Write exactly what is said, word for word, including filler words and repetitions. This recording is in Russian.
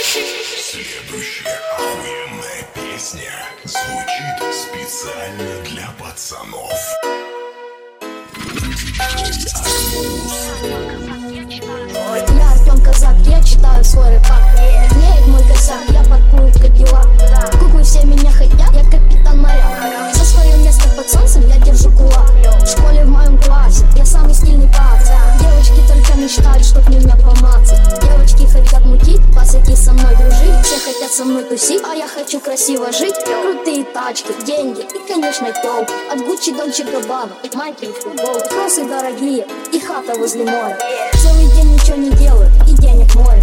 Следующая охуенная песня звучит специально для пацанов. Я Артем Казак, я читаю свой рэпак. Греет мой косяк, я паркую Кадиллак. Куклы все меня хотят, я капитан моряк. За свое место под солнцем я держу кулак. В школе в моем классе я самый стильный пацан. Девочки только мечтали, чтоб меня помацать. Девочки хотят мутить, пацаки со мной дружить. Все хотят со мной тусить, а я хочу красиво жить. Крутые тачки, деньги и, конечно, толк. От Гуччи, Дольче Габбана, майки и футбол. Кроссы дорогие и хата возле моря. Целый день ничего не делаю и денег море.